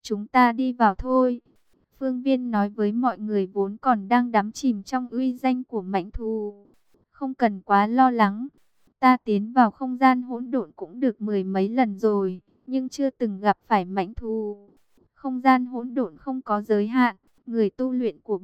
chúng ta đi vào thôi. Phương Viên nói với mọi người vốn còn đang đắm chìm trong uy danh của mãnh thú. Không cần quá lo lắng. Ta tiến vào không gian hỗn độn cũng được mười mấy lần rồi, nhưng chưa từng gặp phải mãnh thú. Không gian hỗn độn không có giới hạn. Người tu luyện của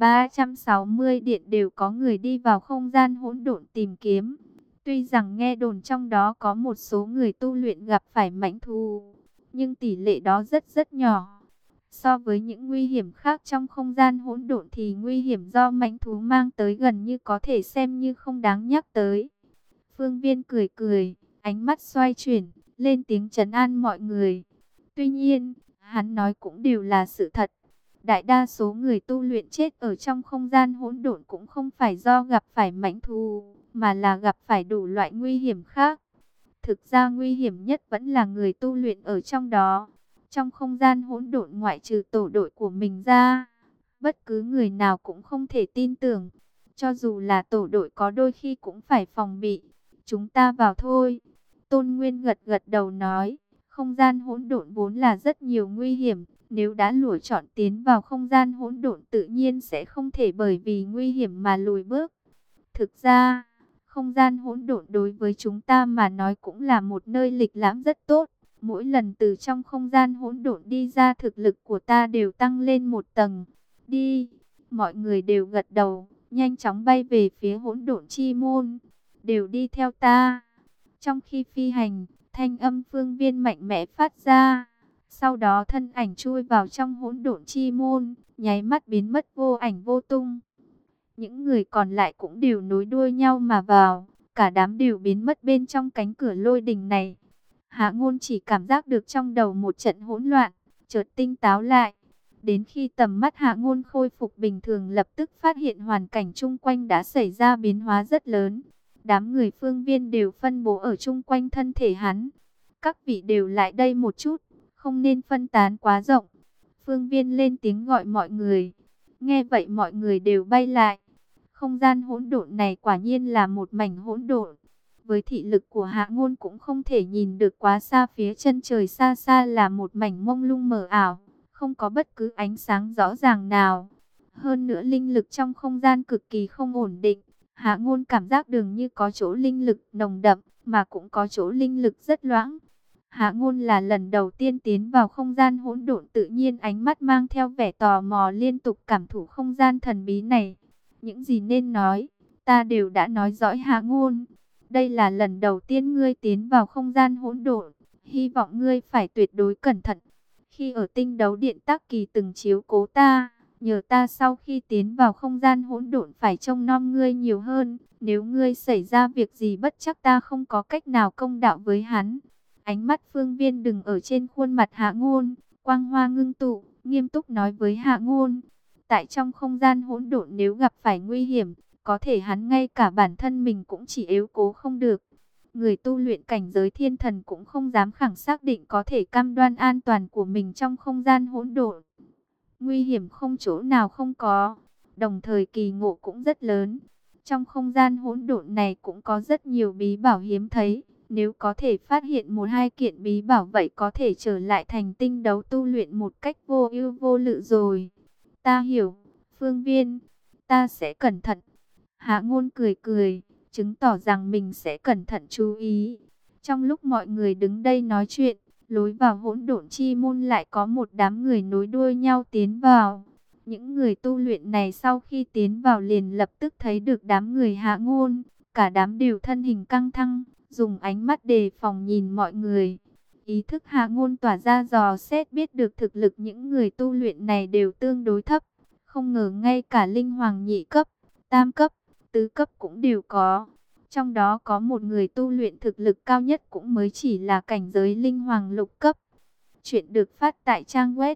360 điện đều có người đi vào không gian hỗn độn tìm kiếm. Tuy rằng nghe đồn trong đó có một số người tu luyện gặp phải mãnh thú, nhưng tỷ lệ đó rất rất nhỏ. So với những nguy hiểm khác trong không gian hỗn độn thì nguy hiểm do mãnh thú mang tới gần như có thể xem như không đáng nhắc tới. Phương Viên cười cười, ánh mắt xoay chuyển, lên tiếng trấn an mọi người. Tuy nhiên, hắn nói cũng đều là sự thật. Đại đa số người tu luyện chết ở trong không gian hỗn độn cũng không phải do gặp phải mãnh thú, mà là gặp phải đủ loại nguy hiểm khác. Thực ra nguy hiểm nhất vẫn là người tu luyện ở trong đó. Trong không gian hỗn độn ngoại trừ tổ đội của mình ra, bất cứ người nào cũng không thể tin tưởng. Cho dù là tổ đội có đôi khi cũng phải phòng bị. Chúng ta vào thôi. Tôn Nguyên gật gật đầu nói, không gian hỗn độn vốn là rất nhiều nguy hiểm. Nếu đã lựa chọn tiến vào không gian hỗn độn tự nhiên sẽ không thể bởi vì nguy hiểm mà lùi bước. Thực ra, không gian hỗn độn đối với chúng ta mà nói cũng là một nơi lịch lãm rất tốt. Mỗi lần từ trong không gian hỗn độn đi ra thực lực của ta đều tăng lên một tầng. Đi, mọi người đều gật đầu, nhanh chóng bay về phía hỗn độn chi môn. Đều đi theo ta. Trong khi phi hành, thanh âm Phương Viên mạnh mẽ phát ra. Sau đó thân ảnh chui vào trong hỗn độn chi môn, nháy mắt biến mất vô ảnh vô tung. Những người còn lại cũng đều nối đuôi nhau mà vào, cả đám đều biến mất bên trong cánh cửa lôi đình này. Hạ Ngôn chỉ cảm giác được trong đầu một trận hỗn loạn, chợt tinh táo lại. Đến khi tầm mắt Hạ Ngôn khôi phục bình thường lập tức phát hiện hoàn cảnh chung quanh đã xảy ra biến hóa rất lớn. Đám người Phương Viên đều phân bố ở chung quanh thân thể hắn. Các vị đều lại đây một chút, không nên phân tán quá rộng. Phương Viên lên tiếng gọi mọi người. Nghe vậy mọi người đều bay lại. Không gian hỗn độn này quả nhiên là một mảnh hỗn độn. Với thị lực của Hạ Ngôn cũng không thể nhìn được quá xa, phía chân trời xa xa là một mảnh mông lung mờ ảo, không có bất cứ ánh sáng rõ ràng nào. Hơn nữa linh lực trong không gian cực kỳ không ổn định. Hạ Ngôn cảm giác dường như có chỗ linh lực nồng đậm, mà cũng có chỗ linh lực rất loãng. Hạ Ngôn là lần đầu tiên tiến vào không gian hỗn độn, tự nhiên ánh mắt mang theo vẻ tò mò liên tục cảm thụ không gian thần bí này. Những gì nên nói, ta đều đã nói rõ. Hạ Ngôn, đây là lần đầu tiên ngươi tiến vào không gian hỗn độn, hy vọng ngươi phải tuyệt đối cẩn thận. Khi ở Tinh Đấu Điện Tắc Kỳ từng chiếu cố ta, nhờ ta sau khi tiến vào không gian hỗn độn phải trông nom ngươi nhiều hơn. Nếu ngươi xảy ra việc gì bất trắc ta không có cách nào công đạo với hắn. Ánh mắt Phương Viên đừng ở trên khuôn mặt Hạ Ngôn, quang hoa ngưng tụ, nghiêm túc nói với Hạ Ngôn. Tại trong không gian hỗn độn nếu gặp phải nguy hiểm, có thể hắn ngay cả bản thân mình cũng chỉ yếu cố không được. Người tu luyện cảnh giới thiên thần cũng không dám khẳng xác định có thể cam đoan an toàn của mình trong không gian hỗn độn. Nguy hiểm không chỗ nào không có, đồng thời kỳ ngộ cũng rất lớn. Trong không gian hỗn độn này cũng có rất nhiều bí bảo hiếm thấy. Nếu có thể phát hiện một hai kiện bí bảo vậy có thể trở lại thành tinh đấu tu luyện một cách vô ưu vô lự rồi. Ta hiểu, Phương Viên, ta sẽ cẩn thận. Hạ Ngôn cười cười, chứng tỏ rằng mình sẽ cẩn thận chú ý. Trong lúc mọi người đứng đây nói chuyện, lối vào hỗn độn chi môn lại có một đám người nối đuôi nhau tiến vào. Những người tu luyện này sau khi tiến vào liền lập tức thấy được đám người Hạ Ngôn, cả đám đều thân hình căng thẳng, dùng ánh mắt đề phòng nhìn mọi người. Ý thức Hạ Ngôn tỏa ra dò xét biết được thực lực những người tu luyện này đều tương đối thấp. Không ngờ ngay cả linh hoàng nhị cấp, tam cấp, tứ cấp cũng đều có. Trong đó có một người tu luyện thực lực cao nhất cũng mới chỉ là cảnh giới linh hoàng lục cấp. Chuyện được phát tại trang web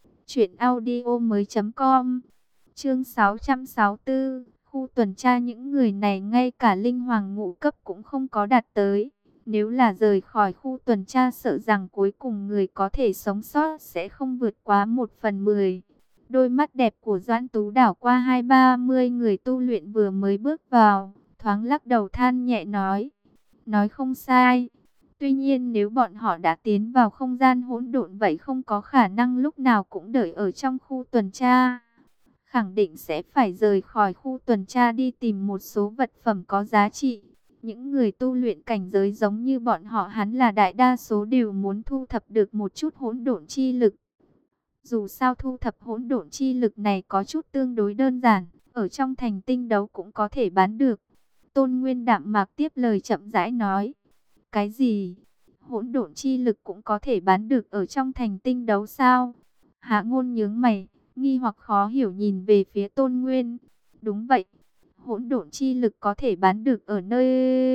truyệnaudiomoi.com. Chương 664, khu tuần tra. Những người này ngay cả linh hoàng ngũ cấp cũng không có đạt tới. Nếu là rời khỏi khu tuần tra sợ rằng cuối cùng người có thể sống sót sẽ không vượt quá 1/10. Đôi mắt đẹp của Doãn Tú đảo qua 20-30 người tu luyện vừa mới bước vào, thoáng lắc đầu than nhẹ nói. Nói không sai, Tuy nhiên nếu bọn họ đã tiến vào không gian hỗn độn vậy không có khả năng lúc nào cũng đợi ở trong khu tuần tra. Khẳng định sẽ phải rời khỏi khu tuần tra đi tìm một số vật phẩm có giá trị. Những người tu luyện cảnh giới giống như bọn họ hắn là đại đa số đều muốn thu thập được một chút hỗn độn chi lực. Dù sao thu thập hỗn độn chi lực này có chút tương đối đơn giản, ở trong thành tinh đấu cũng có thể bán được. Tôn Nguyên đạm mạc tiếp lời chậm rãi nói. Cái gì? Hỗn độn chi lực cũng có thể bán được ở trong thành tinh đấu sao? Hạ Ngôn nhướng mày, nghi hoặc khó hiểu nhìn về phía Tôn Nguyên. Đúng vậy, hỗn độn chi lực có thể bán được ở nơi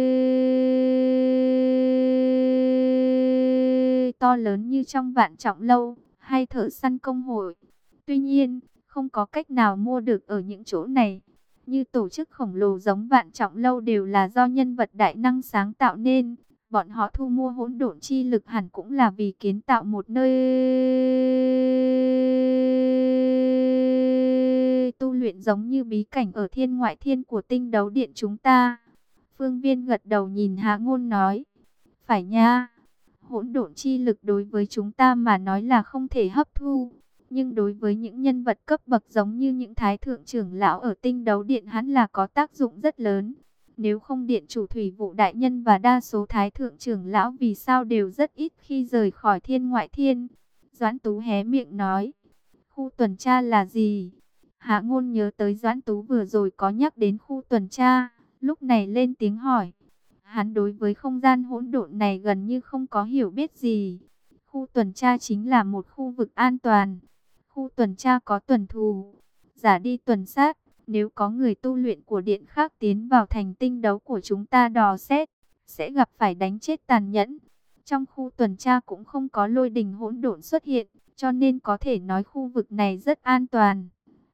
to lớn như trong Vạn Trọng Lâu hay Thợ Săn Công Hội. Tuy nhiên, không có cách nào mua được ở những chỗ này. Như tổ chức khổng lồ giống Vạn Trọng Lâu đều là do nhân vật đại năng sáng tạo nên. Bọn họ thu mua hỗn độn chi lực hẳn cũng là vì kiến tạo một nơi tu luyện giống như bí cảnh ở thiên ngoại thiên của tinh đấu điện chúng ta. Phương Viên gật đầu nhìn Hạ Ngôn nói. Phải nha, hỗn độn chi lực đối với chúng ta mà nói là không thể hấp thu. Nhưng đối với những nhân vật cấp bậc giống như những thái thượng trưởng lão ở tinh đấu điện hắn là có tác dụng rất lớn. Nếu không điện chủ Thủy Vụ đại nhân và đa số thái thượng trưởng lão vì sao đều rất ít khi rời khỏi thiên ngoại thiên. Doãn Tú hé miệng nói. Khu tuần tra là gì? Hạ Ngôn nhớ tới Doãn Tú vừa rồi có nhắc đến khu tuần tra, lúc này lên tiếng hỏi. Hắn đối với không gian hỗn độn này gần như không có hiểu biết gì. Khu tuần tra chính là một khu vực an toàn. Khu tuần tra có tuần thù, giả đi tuần sát. Nếu có người tu luyện của điện khác tiến vào thành tinh đấu của chúng ta dò xét, sẽ gặp phải đánh chết tàn nhẫn. Trong khu tuần tra cũng không có lôi đình hỗn độn xuất hiện, cho nên có thể nói khu vực này rất an toàn.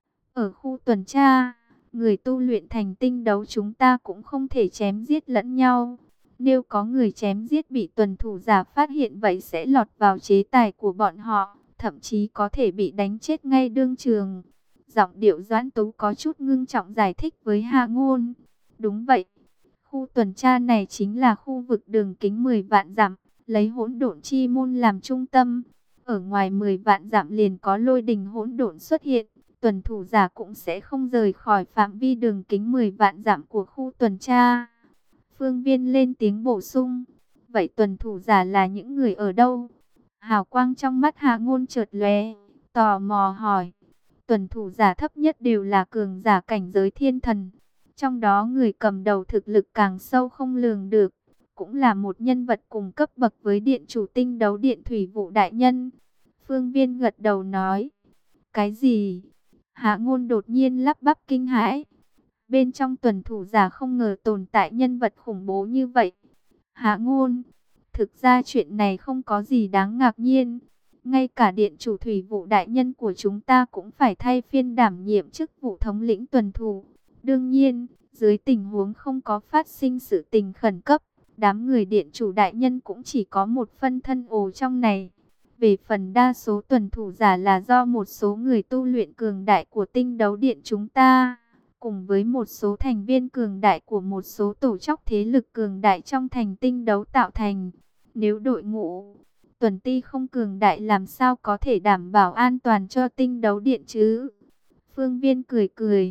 Ở khu tuần tra, người tu luyện thành tinh đấu chúng ta cũng không thể chém giết lẫn nhau. Nếu có người chém giết bị tuần thủ giả phát hiện vậy sẽ lọt vào chế tài của bọn họ, thậm chí có thể bị đánh chết ngay đương trường. Giọng điệu Doãn Tú có chút ngưng trọng giải thích với Hạ Ngôn. Đúng vậy, khu tuần tra này chính là khu vực đường kính 10 vạn dặm, lấy hỗn độn chi môn làm trung tâm. Ở ngoài 10 vạn dặm liền có lôi đình hỗn độn xuất hiện, tuần thủ giả cũng sẽ không rời khỏi phạm vi đường kính 10 vạn dặm của khu tuần tra. Phương Viên lên tiếng bổ sung. Vậy tuần thủ giả là những người ở đâu? Hào quang trong mắt Hạ Ngôn chợt lóe, tò mò hỏi. Tuần thủ giả thấp nhất đều là cường giả cảnh giới thiên thần. Trong đó người cầm đầu thực lực càng sâu không lường được. Cũng là một nhân vật cùng cấp bậc với điện chủ tinh đấu điện Thủy Vụ đại nhân. Phương Viên gật đầu nói. Cái gì? Hạ Ngôn đột nhiên lắp bắp kinh hãi. Bên trong tuần thủ giả không ngờ tồn tại nhân vật khủng bố như vậy. Hạ Ngôn, thực ra chuyện này không có gì đáng ngạc nhiên. Ngay cả điện chủ Thủy Vụ đại nhân của chúng ta cũng phải thay phiên đảm nhiệm chức vụ thống lĩnh tuần thủ. Đương nhiên, dưới tình huống không có phát sinh sự tình khẩn cấp, đám người điện chủ đại nhân cũng chỉ có một phân thân ồ trong này. Về phần đa số tuần thủ giả là do một số người tu luyện cường đại của tinh đấu điện chúng ta, cùng với một số thành viên cường đại của một số tổ chức thế lực cường đại trong thành tinh đấu tạo thành. Nếu đội ngũ tuần ti không cường đại làm sao có thể đảm bảo an toàn cho tinh đấu điện chứ? Phương Viên cười cười.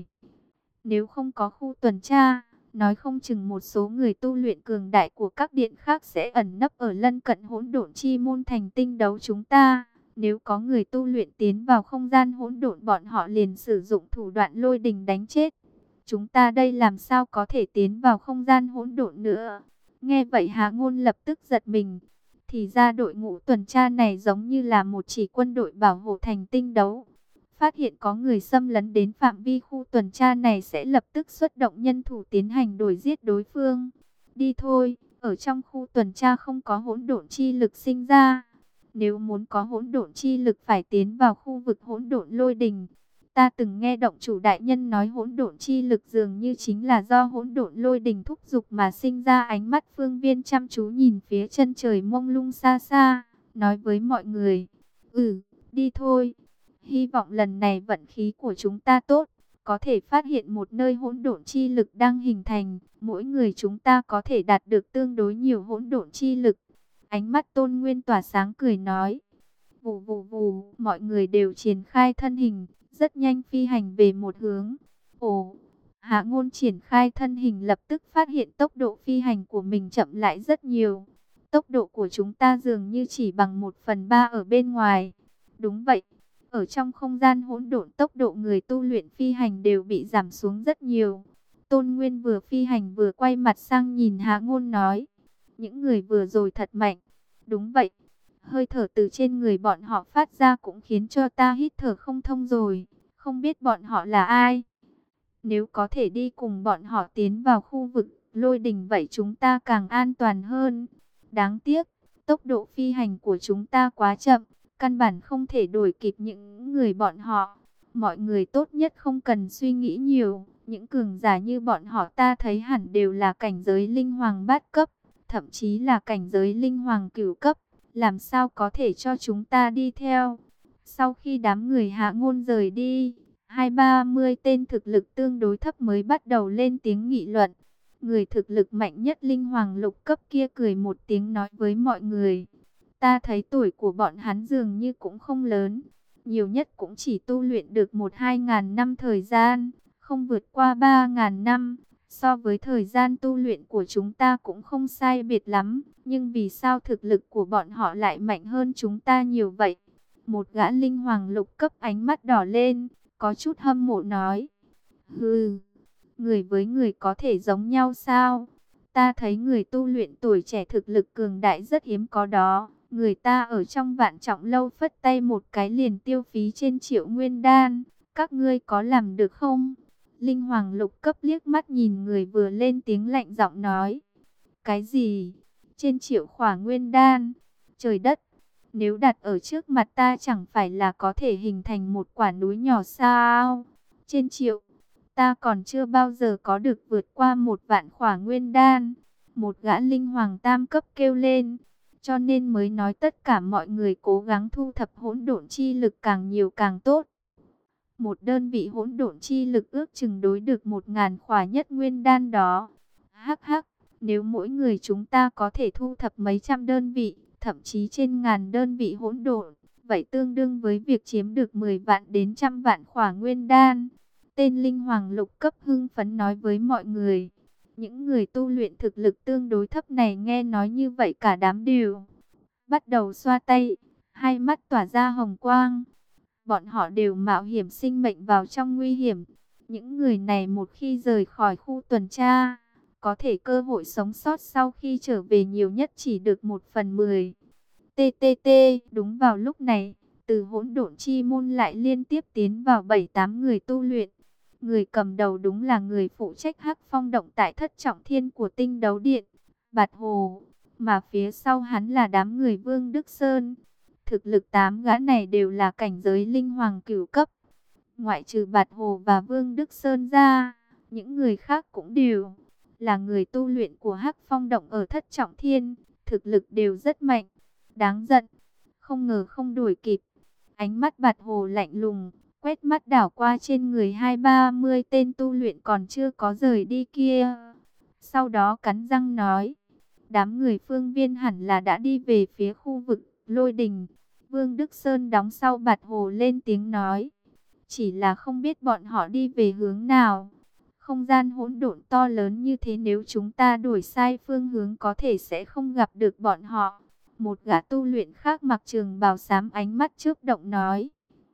Nếu không có khu tuần tra, nói không chừng một số người tu luyện cường đại của các điện khác sẽ ẩn nấp ở lân cận hỗn độn chi môn thành tinh đấu chúng ta. Nếu có người tu luyện tiến vào không gian hỗn độn bọn họ liền sử dụng thủ đoạn lôi đình đánh chết. Chúng ta đây làm sao có thể tiến vào không gian hỗn độn nữa? Nghe vậy Hạ Ngôn lập tức giật mình. Thì ra đội ngũ tuần tra này giống như là một chỉ quân đội bảo hộ thành tinh đấu. Phát hiện có người xâm lấn đến phạm vi khu tuần tra này sẽ lập tức xuất động nhân thủ tiến hành đuổi giết đối phương. Đi thôi, ở trong khu tuần tra không có hỗn độn chi lực sinh ra. Nếu muốn có hỗn độn chi lực phải tiến vào khu vực hỗn độn lôi đình. Ta từng nghe động chủ đại nhân nói hỗn độn chi lực dường như chính là do hỗn độn lôi đình thúc giục mà sinh ra. Ánh mắt Phương Viên chăm chú nhìn phía chân trời mông lung xa xa, nói với mọi người. Đi thôi. Hy vọng lần này vận khí của chúng ta tốt, có thể phát hiện một nơi hỗn độn chi lực đang hình thành. Mỗi người chúng ta có thể đạt được tương đối nhiều hỗn độn chi lực. Ánh mắt Tôn Nguyên tỏa sáng cười nói. Vù vù vù, mọi người đều triển khai thân hình, rất nhanh phi hành về một hướng. Ồ, Hạ Ngôn triển khai thân hình lập tức phát hiện tốc độ phi hành của mình chậm lại rất nhiều. Tốc độ của chúng ta dường như chỉ bằng 1/3 ở bên ngoài. Đúng vậy, ở trong không gian hỗn độn tốc độ người tu luyện phi hành đều bị giảm xuống rất nhiều. Tôn Nguyên vừa phi hành vừa quay mặt sang nhìn Hạ Ngôn nói. Những người vừa rồi thật mạnh. Đúng vậy. Hơi thở từ trên người bọn họ phát ra cũng khiến cho ta hít thở không thông rồi. Không biết bọn họ là ai. Nếu có thể đi cùng bọn họ tiến vào khu vực lôi đỉnh vậy chúng ta càng an toàn hơn. Đáng tiếc, tốc độ phi hành của chúng ta quá chậm. Căn bản không thể đuổi kịp những người bọn họ. Mọi người tốt nhất không cần suy nghĩ nhiều. Những cường giả như bọn họ ta thấy hẳn đều là cảnh giới linh hoàng bát cấp. Thậm chí là cảnh giới linh hoàng cửu cấp. Làm sao có thể cho chúng ta đi theo? Sau khi đám người Hạ Ngôn rời đi, 20-30 tên thực lực tương đối thấp mới bắt đầu lên tiếng nghị luận. Người thực lực mạnh nhất linh hoàng lục cấp kia cười một tiếng nói với mọi người. Ta thấy tuổi của bọn hắn dường như cũng không lớn. Nhiều nhất cũng chỉ tu luyện được 1-2 ngàn năm thời gian, không vượt qua 3 ngàn năm. So với thời gian tu luyện của chúng ta cũng không sai biệt lắm. Nhưng vì sao thực lực của bọn họ lại mạnh hơn chúng ta nhiều vậy? Một gã linh hoàng lục cấp ánh mắt đỏ lên, có chút hâm mộ nói. Hừ, người với người có thể giống nhau sao? Ta thấy người tu luyện tuổi trẻ thực lực cường đại rất hiếm có đó. Người ta ở trong Vạn Trọng Lâu phất tay một cái liền tiêu phí trên triệu nguyên đan. Các ngươi có làm được không? Linh hoàng lục cấp liếc mắt nhìn người vừa lên tiếng lạnh giọng nói. Cái gì? Trên triệu khỏa nguyên đan? Trời đất! Nếu đặt ở trước mặt ta chẳng phải là có thể hình thành một quả núi nhỏ sao? Trên triệu, ta còn chưa bao giờ có được vượt qua 1 vạn khỏa nguyên đan. Một gã linh hoàng tam cấp kêu lên. Cho nên mới nói tất cả mọi người cố gắng thu thập hỗn độn chi lực càng nhiều càng tốt. Một đơn vị hỗn độn chi lực ước chừng đối được 1000 khỏa nhất nguyên đan đó. Hắc hắc, nếu mỗi người chúng ta có thể thu thập mấy trăm đơn vị, thậm chí trên ngàn đơn vị hỗn độn, vậy tương đương với việc chiếm được 10 vạn đến 100 vạn khỏa nguyên đan. Tên linh hoàng lục cấp hưng phấn nói với mọi người. Những người tu luyện thực lực tương đối thấp này nghe nói như vậy cả đám đều bắt đầu xoa tay, hai mắt tỏa ra hồng quang. Bọn họ đều mạo hiểm sinh mệnh vào trong nguy hiểm. Những người này một khi rời khỏi khu tuần tra, có thể cơ hội sống sót sau khi trở về nhiều nhất chỉ được 1/10. TTT, đúng vào lúc này, từ hỗn độn chi môn lại liên tiếp tiến vào 7-8 người tu luyện. Người cầm đầu đúng là người phụ trách Hắc Phong động tại Thất Trọng Thiên của Tinh Đấu Điện, Bạt Hồ, mà phía sau hắn là đám người Vương Đức Sơn. Thực lực 8 gã này đều là cảnh giới linh hoàng cửu cấp. Ngoại trừ Bạt Hồ và Vương Đức Sơn ra, những người khác cũng đều là người tu luyện của Hắc Phong động ở Thất Trọng Thiên, thực lực đều rất mạnh. Đáng giận, không ngờ không đuổi kịp. Ánh mắt Bạt Hồ lạnh lùng, quét mắt đảo qua trên người 20-30 tên tu luyện còn chưa có rời đi kia. Sau đó cắn răng nói, đám người Phương Viên hẳn là đã đi về phía khu vực Lôi Đình. Vương Đức Sơn đóng sau Bạt Hồ lên tiếng nói, chỉ là không biết bọn họ đi về hướng nào. Không gian hỗn độn to lớn như thế, nếu chúng ta đuổi sai phương hướng có thể sẽ không gặp được bọn họ. Một gã tu luyện khác mặc trường bào xám ánh mắt chớp động nói.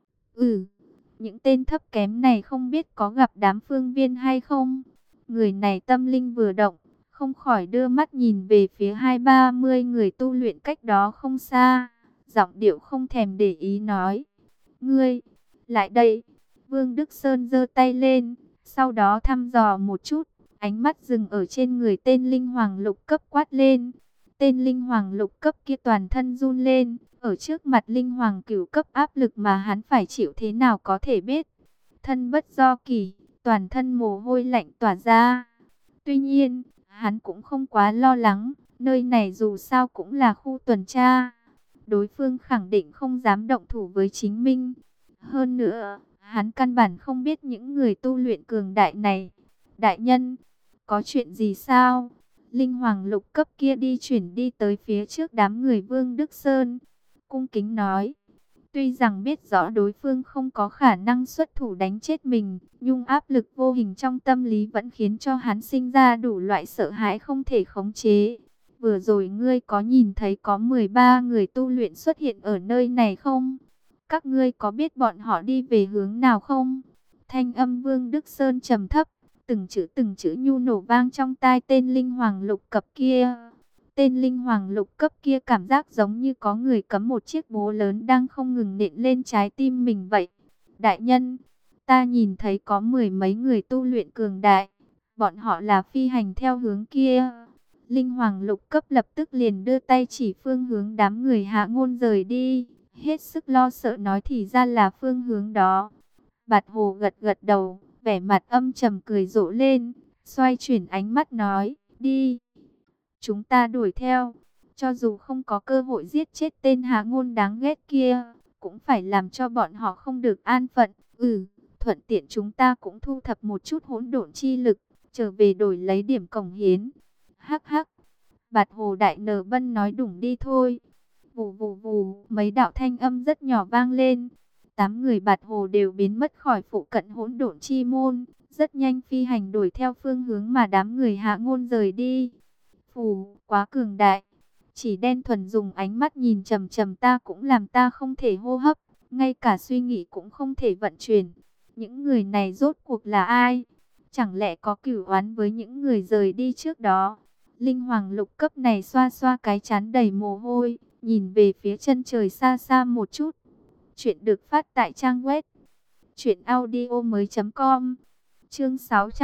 Những tên thấp kém này không biết có gặp đám Phương Viên hay không? Người này tâm linh vừa động, không khỏi đưa mắt nhìn về phía 20-30 người tu luyện cách đó không xa. Giọng điệu không thèm để ý nói. Ngươi, lại đây. Vương Đức Sơn giơ tay lên, sau đó thăm dò một chút, ánh mắt dừng ở trên người tên linh hoàng lục cấp quát lên. Tên linh hoàng lục cấp kia toàn thân run lên, ở trước mặt linh hoàng cửu cấp áp lực mà hắn phải chịu thế nào có thể biết. Thân bất do kỳ, toàn thân mồ hôi lạnh tỏa ra. Tuy nhiên, hắn cũng không quá lo lắng, nơi này dù sao cũng là khu tuần tra. Đối phương khẳng định không dám động thủ với chính mình. Hơn nữa, hắn căn bản không biết những người tu luyện cường đại này. Đại nhân, có chuyện gì sao? Linh Hoàng lục cấp kia đi chuyển đi tới phía trước đám người Vương Đức Sơn, cung kính nói. Tuy rằng biết rõ đối phương không có khả năng xuất thủ đánh chết mình, nhưng áp lực vô hình trong tâm lý vẫn khiến cho hắn sinh ra đủ loại sợ hãi không thể khống chế. Vừa rồi ngươi có nhìn thấy có 13 người tu luyện xuất hiện ở nơi này không? Các ngươi có biết bọn họ đi về hướng nào không? Thanh âm Vương Đức Sơn trầm thấp, từng chữ nhu nổ vang trong tai tên linh hoàng lục cấp kia. Tên linh hoàng lục cấp kia cảm giác giống như có người cắm một chiếc búa lớn đang không ngừng nện lên trái tim mình vậy. Đại nhân, ta nhìn thấy có 10 mấy người tu luyện cường đại. Bọn họ là phi hành theo hướng kia. Linh hoàng lục cấp lập tức liền đưa tay chỉ phương hướng đám người Hạ Ngôn rời đi. Hết sức lo sợ nói thì ra là phương hướng đó. Bạt Hồ gật gật đầu, vẻ mặt âm trầm cười rộ lên, xoay chuyển ánh mắt nói, đi. Chúng ta đuổi theo, cho dù không có cơ hội giết chết tên Hạ Ngôn đáng ghét kia, cũng phải làm cho bọn họ không được an phận. Thuận tiện chúng ta cũng thu thập một chút hỗn độn chi lực, trở về đổi lấy điểm cống hiến. Hắc hắc, Bạt Hồ Đại Nở Bân nói đủng đi thôi. Vù vù vù, mấy đạo thanh âm rất nhỏ vang lên. 8 người Bạt Hồ đều biến mất khỏi phụ cận hỗn độn chi môn, rất nhanh phi hành đuổi theo phương hướng mà đám người Hạ Ngôn rời đi. Phù, quá cường đại. Chỉ đen thuần dùng ánh mắt nhìn chằm chằm ta cũng làm ta không thể hô hấp, ngay cả suy nghĩ cũng không thể vận chuyển. Những người này rốt cuộc là ai? Chẳng lẽ có cửu oán với những người rời đi trước đó? Linh Hoàng lục cấp này xoa xoa cái trán đầy mồ hôi, nhìn về phía chân trời xa xa một chút. Chuyện được phát tại trang web truyệnaudiomoi.com. Chương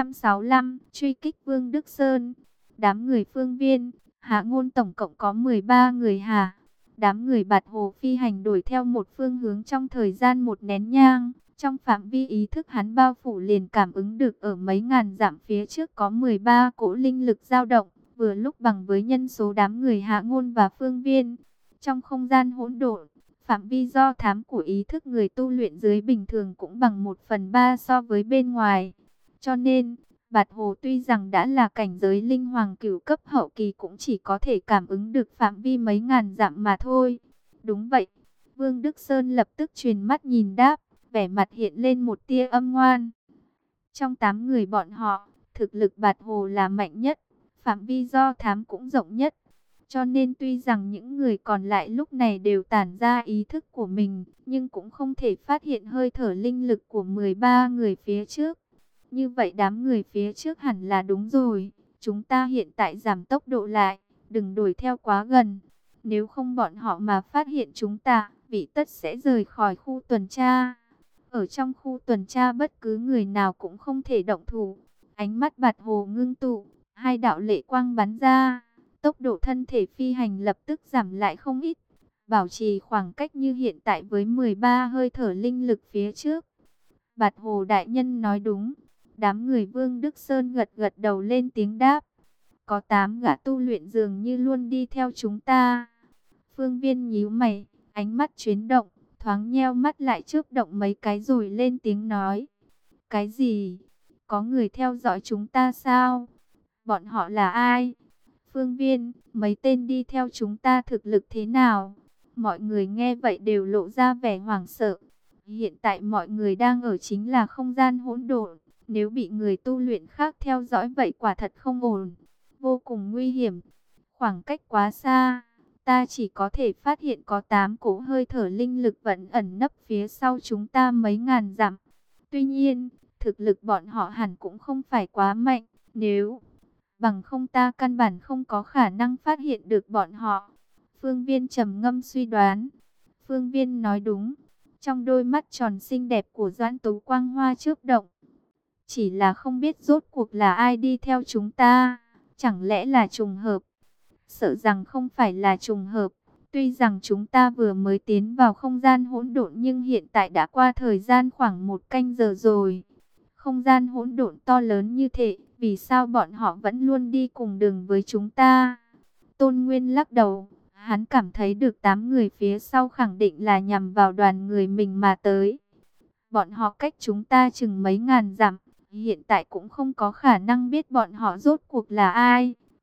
665, truy kích Vương Đức Sơn. Đám người Phương Viên, Hạ Ngôn tổng cộng có 13 người hả? Đám người Bạt Hồ phi hành đuổi theo một phương hướng trong thời gian một nén nhang. Trong phạm vi ý thức hắn bao phủ liền cảm ứng được ở mấy ngàn dặm phía trước có 13 cỗ linh lực dao động, vừa lúc bằng với nhân số đám người Hạ Ngôn và Phương Viên. Trong không gian hỗn độn, phạm vi do thám của ý thức người tu luyện dưới bình thường cũng bằng 1/3 so với bên ngoài. Cho nên, Bạt Hồ tuy rằng đã là cảnh giới linh hoàng cửu cấp hậu kỳ cũng chỉ có thể cảm ứng được phạm vi mấy ngàn dặm mà thôi. Đúng vậy, Vương Đức Sơn lập tức truyền mắt nhìn đáp, vẻ mặt hiện lên một tia âm ngoan. Trong 8 người bọn họ, thực lực Bạt Hồ là mạnh nhất, phạm vi do thám cũng rộng nhất. Cho nên tuy rằng những người còn lại lúc này đều tản ra ý thức của mình, nhưng cũng không thể phát hiện hơi thở linh lực của 13 người phía trước. Như vậy đám người phía trước hẳn là đúng rồi, chúng ta hiện tại giảm tốc độ lại, đừng đuổi theo quá gần. Nếu không bọn họ mà phát hiện chúng ta, vị tất sẽ rời khỏi khu tuần tra. Ở trong khu tuần tra bất cứ người nào cũng không thể động thủ. Ánh mắt Bạt Hồ ngưng tụ, hai đạo lệ quang bắn ra. Tốc độ thân thể phi hành lập tức giảm lại không ít, bảo trì khoảng cách như hiện tại với 13 hơi thở linh lực phía trước. Bạt Hồ Đại Nhân nói đúng. Đám người Vương Đức Sơn gật gật đầu lên tiếng đáp. Có 8 gã tu luyện dường như luôn đi theo chúng ta. Phương Viên nhíu mày, ánh mắt chuyển động, thoáng nheo mắt lại chớp động mấy cái rồi lên tiếng nói. Cái gì? Có người theo dõi chúng ta sao? Bọn họ là ai? Phương Viên, mấy tên đi theo chúng ta thực lực thế nào? Mọi người nghe vậy đều lộ ra vẻ hoảng sợ. Hiện tại mọi người đang ở chính là không gian hỗn độn. Nếu bị người tu luyện khác theo dõi vậy quả thật không ổn. Vô cùng nguy hiểm. Khoảng cách quá xa. Ta chỉ có thể phát hiện có 8 cỗ hơi thở linh lực vẫn ẩn nấp phía sau chúng ta mấy ngàn dặm. Tuy nhiên, thực lực bọn họ hẳn cũng không phải quá mạnh. Nếu bằng không ta căn bản không có khả năng phát hiện được bọn họ. Phương Viên trầm ngâm suy đoán. Phương Viên nói đúng. Trong đôi mắt tròn xinh đẹp của Doãn Tú quang hoa chớp động. Chỉ là không biết rốt cuộc là ai đi theo chúng ta. Chẳng lẽ là trùng hợp? Sợ rằng không phải là trùng hợp. Tuy rằng chúng ta vừa mới tiến vào không gian hỗn độn nhưng hiện tại đã qua thời gian khoảng 1 canh giờ rồi. Không gian hỗn độn to lớn như thế, vì sao bọn họ vẫn luôn đi cùng đường với chúng ta? Tôn Nguyên lắc đầu, hắn cảm thấy được 8 người phía sau khẳng định là nhằm vào đoàn người mình mà tới. Bọn họ cách chúng ta chừng mấy ngàn dặm, hiện tại cũng không có khả năng biết bọn họ rốt cuộc là ai.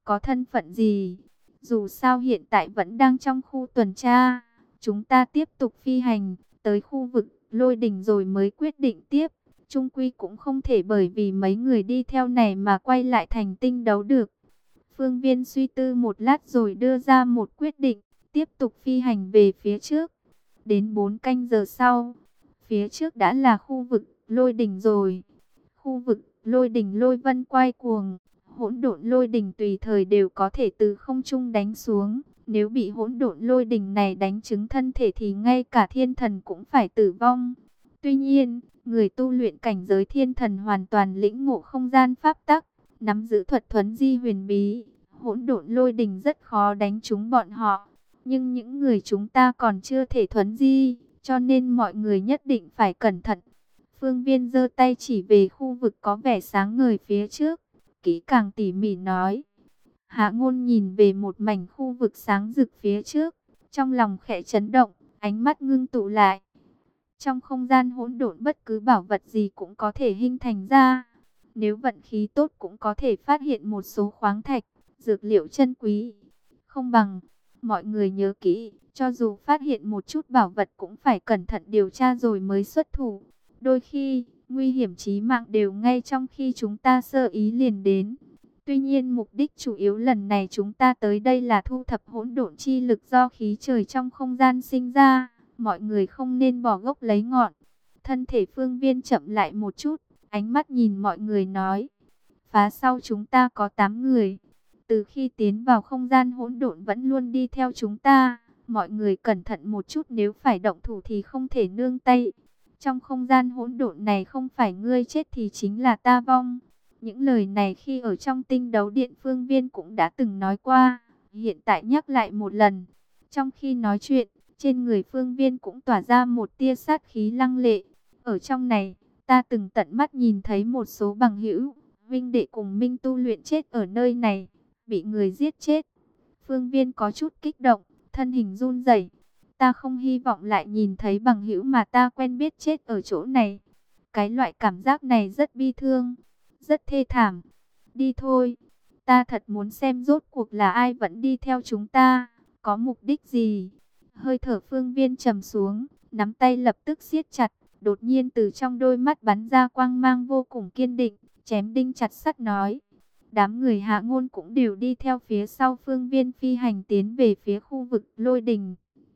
có thân phận gì. Dù sao hiện tại vẫn đang trong khu tuần tra. Chúng ta tiếp tục phi hành, tới khu vực lôi đỉnh rồi mới quyết định tiếp. Chung quy cũng không thể bởi vì mấy người đi theo này mà quay lại thành tinh đấu được. Phương Viên suy tư một lát rồi đưa ra một quyết định, tiếp tục phi hành về phía trước. Đến 4 canh giờ sau, phía trước đã là khu vực lôi đỉnh rồi. Khu vực lôi đỉnh lôi vân quay cuồng, hỗn độn lôi đỉnh tùy thời đều có thể từ không trung đánh xuống. Nếu bị hỗn độn lôi đỉnh này đánh trúng thân thể thì ngay cả thiên thần cũng phải tử vong. Tuy nhiên, người tu luyện cảnh giới thiên thần hoàn toàn lĩnh ngộ không gian pháp tắc, nắm giữ thuật thuấn di huyền bí, hỗn độn lôi đình rất khó đánh trúng bọn họ. Nhưng những người chúng ta còn chưa thể thuấn di, cho nên mọi người nhất định phải cẩn thận. Phương Viên giơ tay chỉ về khu vực có vẻ sáng ngời phía trước, kỹ càng tỉ mỉ nói. Hạ Ngôn nhìn về một mảnh khu vực sáng rực phía trước, trong lòng khẽ chấn động, ánh mắt ngưng tụ lại. Trong không gian hỗn độn bất cứ bảo vật gì cũng có thể hình thành ra. Nếu vận khí tốt cũng có thể phát hiện một số khoáng thạch, dược liệu chân quý. Không bằng, mọi người nhớ kỹ, cho dù phát hiện một chút bảo vật cũng phải cẩn thận điều tra rồi mới xuất thủ. Đôi khi, nguy hiểm chí mạng đều ngay trong khi chúng ta sơ ý liền đến. Tuy nhiên mục đích chủ yếu lần này chúng ta tới đây là thu thập hỗn độn chi lực do khí trời trong không gian sinh ra. Mọi người không nên bỏ gốc lấy ngọn. Thân thể Phương Viên chậm lại một chút, ánh mắt nhìn mọi người nói. Phá sau chúng ta có 8 người. Từ khi tiến vào không gian hỗn độn vẫn luôn đi theo chúng ta. Mọi người cẩn thận một chút, nếu phải động thủ thì không thể nương tay. Trong không gian hỗn độn này không phải ngươi chết thì chính là ta vong. Những lời này khi ở trong tinh đấu điện Phương Viên cũng đã từng nói qua. Hiện tại nhắc lại một lần. Trong khi nói chuyện, trên người Phương Viên cũng tỏa ra một tia sát khí lăng lệ. Ở trong này, ta từng tận mắt nhìn thấy một số bằng hữu, huynh đệ cùng minh tu luyện chết ở nơi này, bị người giết chết. Phương Viên có chút kích động, thân hình run rẩy. Ta không hy vọng lại nhìn thấy bằng hữu mà ta quen biết chết ở chỗ này. Cái loại cảm giác này rất bi thương, rất thê thảm. Đi thôi, ta thật muốn xem rốt cuộc là ai vẫn đi theo chúng ta, có mục đích gì. Hơi thở Phương Viên trầm xuống, nắm tay lập tức siết chặt, đột nhiên từ trong đôi mắt bắn ra quang mang vô cùng kiên định, chém đinh chặt sắt nói. Đám người Hạ Ngôn cũng đều đi theo phía sau Phương Viên phi hành tiến về phía khu vực lôi đình.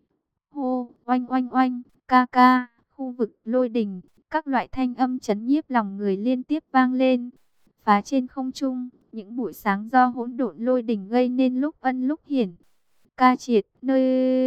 Hô, oanh oanh oanh, ca ca, khu vực lôi đình, các loại thanh âm chấn nhiếp lòng người liên tiếp vang lên. Phá trên không trung, những buổi sáng do hỗn độn lôi đình gây nên lúc ân lúc hiển. Ca triệt, nơi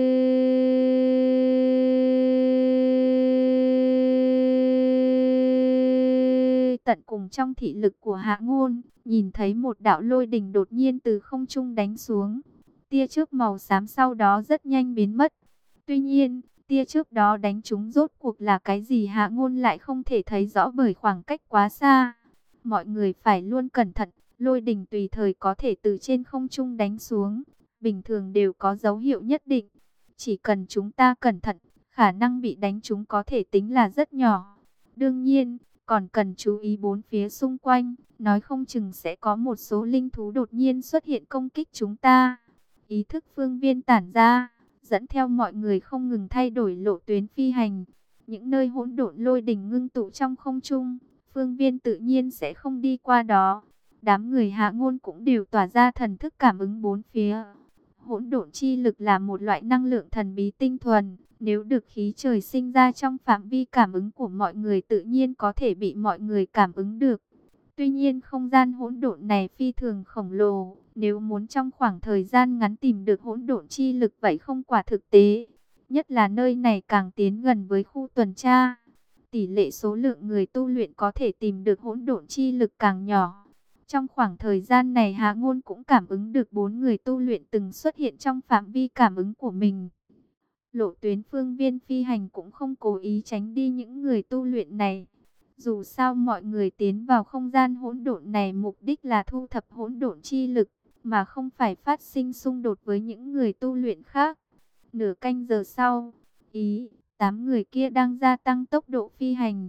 tận cùng trong thị lực của Hạ Ngôn, nhìn thấy một đạo lôi đình đột nhiên từ không trung đánh xuống. Tia chớp màu xám sau đó rất nhanh biến mất. Tuy nhiên, tia chớp đó đánh trúng rốt cuộc là cái gì Hạ Ngôn lại không thể thấy rõ bởi khoảng cách quá xa. Mọi người phải luôn cẩn thận, lôi đình tùy thời có thể từ trên không trung đánh xuống. Bình thường đều có dấu hiệu nhất định. Chỉ cần chúng ta cẩn thận, khả năng bị đánh trúng có thể tính là rất nhỏ. Đương nhiên, còn cần chú ý bốn phía xung quanh, nói không chừng sẽ có một số linh thú đột nhiên xuất hiện công kích chúng ta. Ý thức Phương Viên tản ra, dẫn theo mọi người không ngừng thay đổi lộ tuyến phi hành. Những nơi hỗn độn lôi đình ngưng tụ trong không trung, Phương Viên tự nhiên sẽ không đi qua đó. Đám người Hạ Ngôn cũng đều tỏa ra thần thức cảm ứng bốn phía. Hỗn độn chi lực là một loại năng lượng thần bí tinh thuần, nếu được khí trời sinh ra trong phạm vi cảm ứng của mọi người tự nhiên có thể bị mọi người cảm ứng được. Tuy nhiên không gian hỗn độn này phi thường khổng lồ, nếu muốn trong khoảng thời gian ngắn tìm được hỗn độn chi lực vậy không quả thực tế. Nhất là nơi này càng tiến gần với khu tuần tra, tỷ lệ số lượng người tu luyện có thể tìm được hỗn độn chi lực càng nhỏ. Trong khoảng thời gian này Hạ Ngôn cũng cảm ứng được 4 người tu luyện từng xuất hiện trong phạm vi cảm ứng của mình. Lộ tuyến Phương Viên phi hành cũng không cố ý tránh đi những người tu luyện này. Dù sao mọi người tiến vào không gian hỗn độn này mục đích là thu thập hỗn độn chi lực, mà không phải phát sinh xung đột với những người tu luyện khác. Nửa canh giờ sau, 8 người kia đang gia tăng tốc độ phi hành.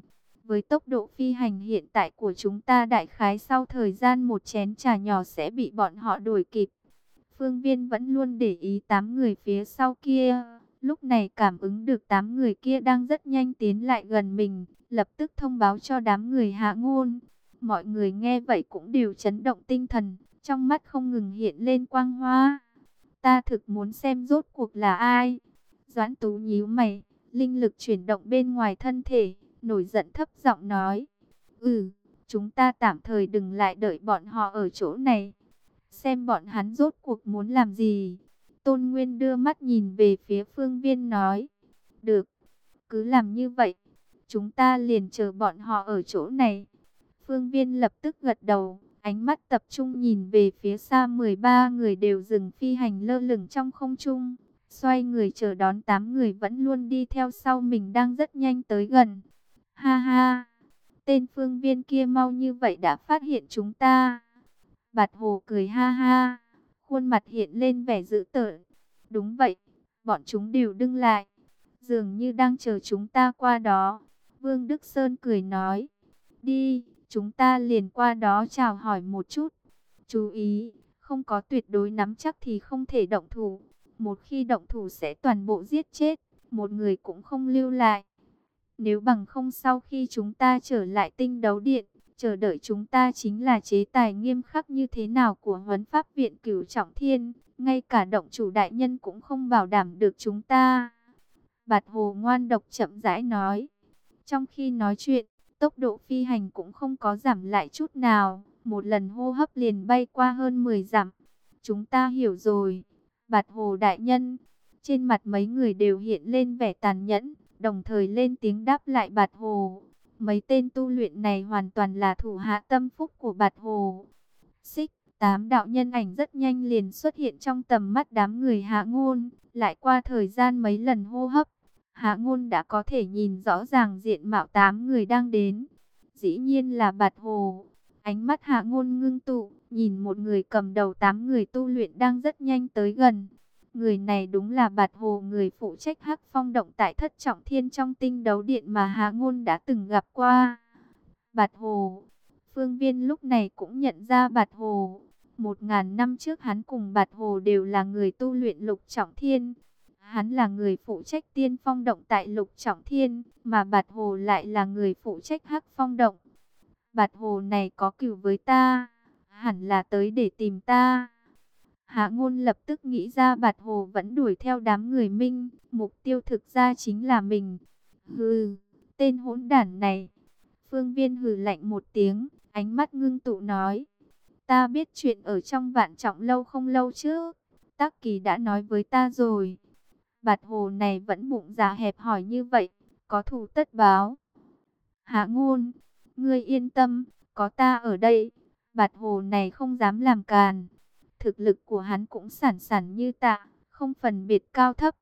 Với tốc độ phi hành hiện tại của chúng ta, đại khái sau thời gian một chén trà nhỏ sẽ bị bọn họ đuổi kịp. Phương Viên vẫn luôn để ý 8 người phía sau kia. Lúc này cảm ứng được 8 người kia đang rất nhanh tiến lại gần mình, lập tức thông báo cho đám người Hạ Ngôn. Mọi người nghe vậy cũng đều chấn động tinh thần, trong mắt không ngừng hiện lên quang hoa. Ta thực muốn xem rốt cuộc là ai. Doãn Tú nhíu mày, linh lực chuyển động bên ngoài thân thể, nổi giận thấp giọng nói. Chúng ta tạm thời đừng lại đợi bọn họ ở chỗ này. Xem bọn hắn rốt cuộc muốn làm gì. Tôn Nguyên đưa mắt nhìn về phía Phương Viên nói. Được, cứ làm như vậy. Chúng ta liền chờ bọn họ ở chỗ này. Phương Viên lập tức gật đầu, ánh mắt tập trung nhìn về phía xa. 13 người đều dừng phi hành lơ lửng trong không trung. Xoay người chờ đón 8 người vẫn luôn đi theo sau mình đang rất nhanh tới gần. Ha ha, tên Phương Viên kia mau như vậy đã phát hiện chúng ta. Bạt Hồ cười ha ha, khuôn mặt hiện lên vẻ dữ tợn. Đúng vậy, bọn chúng đều đứng lại, dường như đang chờ chúng ta qua đó. Vương Đức Sơn cười nói, đi, chúng ta liền qua đó chào hỏi một chút. Chú ý, không có tuyệt đối nắm chắc thì không thể động thủ. Một khi động thủ sẽ toàn bộ giết chết, một người cũng không lưu lại. Nếu bằng không sau khi chúng ta trở lại Tinh Đấu Điện, chờ đợi chúng ta chính là chế tài nghiêm khắc như thế nào của Huấn Pháp Viện Cửu Trọng Thiên. Ngay cả động chủ đại nhân cũng không bảo đảm được chúng ta. Bạt Hồ ngoan độc chậm rãi nói. Trong khi nói chuyện, tốc độ phi hành cũng không có giảm lại chút nào. Một lần hô hấp liền bay qua hơn 10 dặm. Chúng ta hiểu rồi. Bạt Hồ đại nhân. Trên mặt mấy người đều hiện lên vẻ tàn nhẫn, đồng thời lên tiếng đáp lại Bạt Hồ. Mấy tên tu luyện này hoàn toàn là thủ hạ tâm phúc của Bạt Hồ. Xích, 8 đạo nhân ảnh rất nhanh liền xuất hiện trong tầm mắt đám người Hạ Ngôn. Lại qua thời gian mấy lần hô hấp, Hạ Ngôn đã có thể nhìn rõ ràng diện mạo 8 người đang đến. Dĩ nhiên là Bạt Hồ. Ánh mắt Hạ Ngôn ngưng tụ, nhìn một người cầm đầu 8 người tu luyện đang rất nhanh tới gần. Người này đúng là Bạt Hồ, người phụ trách Hắc Phong động tại Thất Trọng Thiên trong Tinh Đấu Điện mà Hạ Ngôn đã từng gặp qua. Bạt Hồ. Phương Viên lúc này cũng nhận ra Bạt Hồ. 1000 năm trước hắn cùng Bạt Hồ đều là người tu luyện Lục Trọng Thiên. Hắn là người phụ trách Tiên Phong động tại Lục Trọng Thiên, mà Bạt Hồ lại là người phụ trách Hắc Phong động. Bạt Hồ này có cừu với ta, hẳn là tới để tìm ta. Hạ Ngôn lập tức nghĩ ra Bạt Hồ vẫn đuổi theo đám người Minh, mục tiêu thực ra chính là mình. Hừ, tên hỗn đản này. Phương Viên hừ lạnh một tiếng, ánh mắt ngưng tụ nói. Ta biết chuyện ở trong Vạn Trọng Lâu không lâu trước, Tắc Kỳ đã nói với ta rồi. Bạt Hồ này vẫn bụng dạ hẹp hòi như vậy, có thù tất báo. Hạ Ngôn, ngươi yên tâm, có ta ở đây, Bạt Hồ này không dám làm càn. Thực lực của hắn cũng sản sản như ta, không phân biệt cao thấp.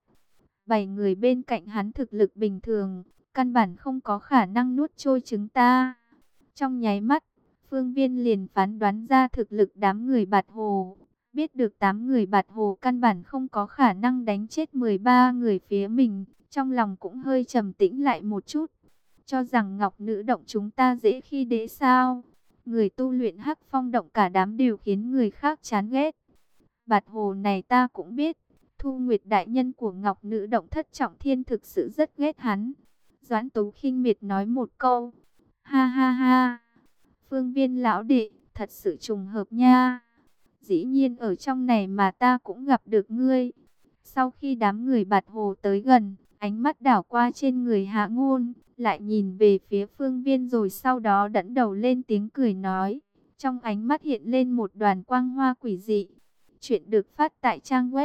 7 người bên cạnh hắn thực lực bình thường, căn bản không có khả năng nuốt trôi chúng ta. Trong nháy mắt, Phương Viên liền phán đoán ra thực lực đám người Bạt Hồ. Biết được 8 người Bạt Hồ căn bản không có khả năng đánh chết 13 người phía mình. Trong lòng cũng hơi trầm tĩnh lại một chút. Cho rằng Ngọc Nữ động chúng ta dễ khi dễ sao? Người tu luyện Hắc Phong động cả đám đều khiến người khác chán ghét. Bạt Hồ này ta cũng biết. Thu Nguyệt đại nhân của Ngọc Nữ động Thất Trọng Thiên thực sự rất ghét hắn. Doãn Tú khinh miệt nói một câu. Ha ha ha. Phương Viên lão đệ, thật sự trùng hợp nha. Dĩ nhiên ở trong này mà ta cũng gặp được ngươi. Sau khi đám người Bạt Hồ tới gần, ánh mắt đảo qua trên người Hạ Ngôn, lại nhìn về phía Phương Viên rồi sau đó đẫn đầu lên tiếng cười nói. Trong ánh mắt hiện lên một đoàn quang hoa quỷ dị. Chuyện được phát tại trang web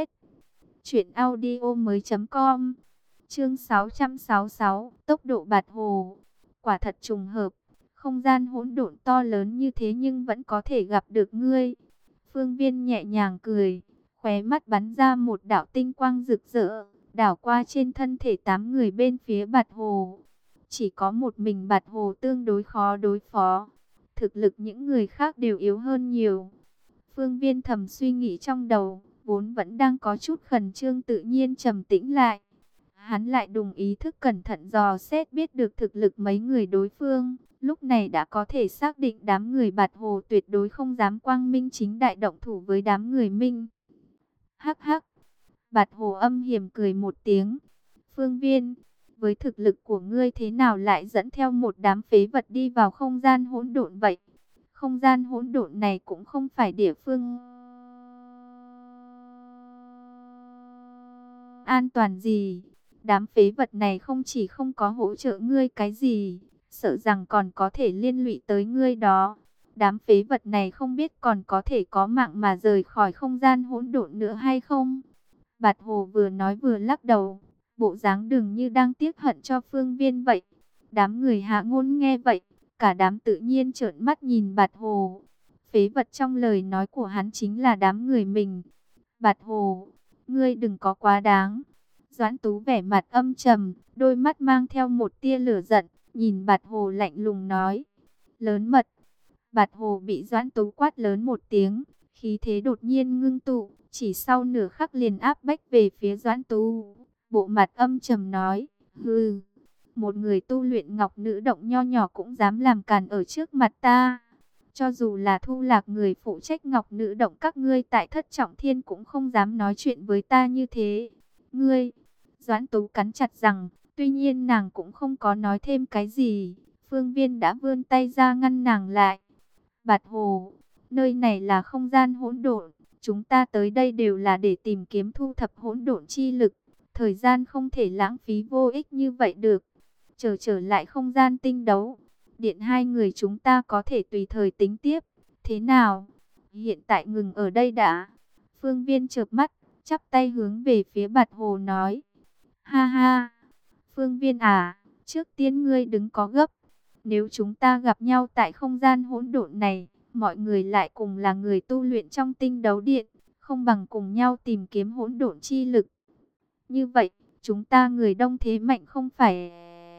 truyệnaudiomoi.com. Chương 666, tốc độ Bạt Hồ. Quả thật trùng hợp, không gian hỗn độn to lớn như thế nhưng vẫn có thể gặp được ngươi. Phương Viên nhẹ nhàng cười, khóe mắt bắn ra một đạo tinh quang rực rỡ, đảo qua trên thân thể 8 người bên phía Bạt Hồ. Chỉ có một mình Bạt Hồ tương đối khó đối phó, thực lực những người khác đều yếu hơn nhiều. Phương Viên thầm suy nghĩ trong đầu, vốn vẫn đang có chút khẩn trương tự nhiên trầm tĩnh lại. Hắn lại đùng ý thức cẩn thận dò xét biết được thực lực mấy người đối phương. Lúc này đã có thể xác định đám người Bạt Hồ tuyệt đối không dám quang minh chính đại động thủ với đám người Minh. Hắc hắc, Bạt Hồ âm hiểm cười một tiếng. Phương Viên, với thực lực của ngươi thế nào lại dẫn theo một đám phế vật đi vào không gian hỗn độn vậy? Không gian hỗn độn này cũng không phải địa phương an toàn gì. Đám phế vật này không chỉ không có hỗ trợ ngươi cái gì, sợ rằng còn có thể liên lụy tới ngươi đó. Đám phế vật này không biết còn có thể có mạng mà rời khỏi không gian hỗn độn nữa hay không? Bạt Hồ vừa nói vừa lắc đầu, bộ dáng dường như đang tiếc hận cho Phương Viên vậy. Đám người Hạ Ngôn nghe vậy, cả đám tự nhiên trợn mắt nhìn Bạt Hồ. Phế vật trong lời nói của hắn chính là đám người mình. Bạt Hồ, ngươi đừng có quá đáng. Doãn Tú vẻ mặt âm trầm, đôi mắt mang theo một tia lửa giận, nhìn Bạt Hồ lạnh lùng nói. Lớn mật. Bạt Hồ bị Doãn Tú quát lớn một tiếng, khí thế đột nhiên ngưng tụ, chỉ sau nửa khắc liền áp bách về phía Doãn Tú. Bộ mặt âm trầm nói, hừ, một người tu luyện ngọc nữ động nho nhỏ cũng dám làm càn ở trước mặt ta. Cho dù là Thu Lạc người phụ trách ngọc nữ động các ngươi tại Thất Trọng Thiên cũng không dám nói chuyện với ta như thế. Ngươi, Doãn Tú cắn chặt rằng, tuy nhiên nàng cũng không có nói thêm cái gì. Phương Viên đã vươn tay ra ngăn nàng lại. Bạt Hồ, nơi này là không gian hỗn độn, chúng ta tới đây đều là để tìm kiếm thu thập hỗn độn chi lực. Thời gian không thể lãng phí vô ích như vậy được. Trở lại không gian tinh đấu, điện hai người chúng ta có thể tùy thời tính tiếp. Thế nào? Hiện tại ngừng ở đây đã. Phương Viên chợp mắt, chắp tay hướng về phía Bạt Hồ nói. Ha ha, Phương Viên à, trước tiên ngươi đừng có gấp. Nếu chúng ta gặp nhau tại không gian hỗn độn này, mọi người lại cùng là người tu luyện trong tinh đấu điện, không bằng cùng nhau tìm kiếm hỗn độn chi lực. Như vậy, chúng ta người đông thế mạnh không phải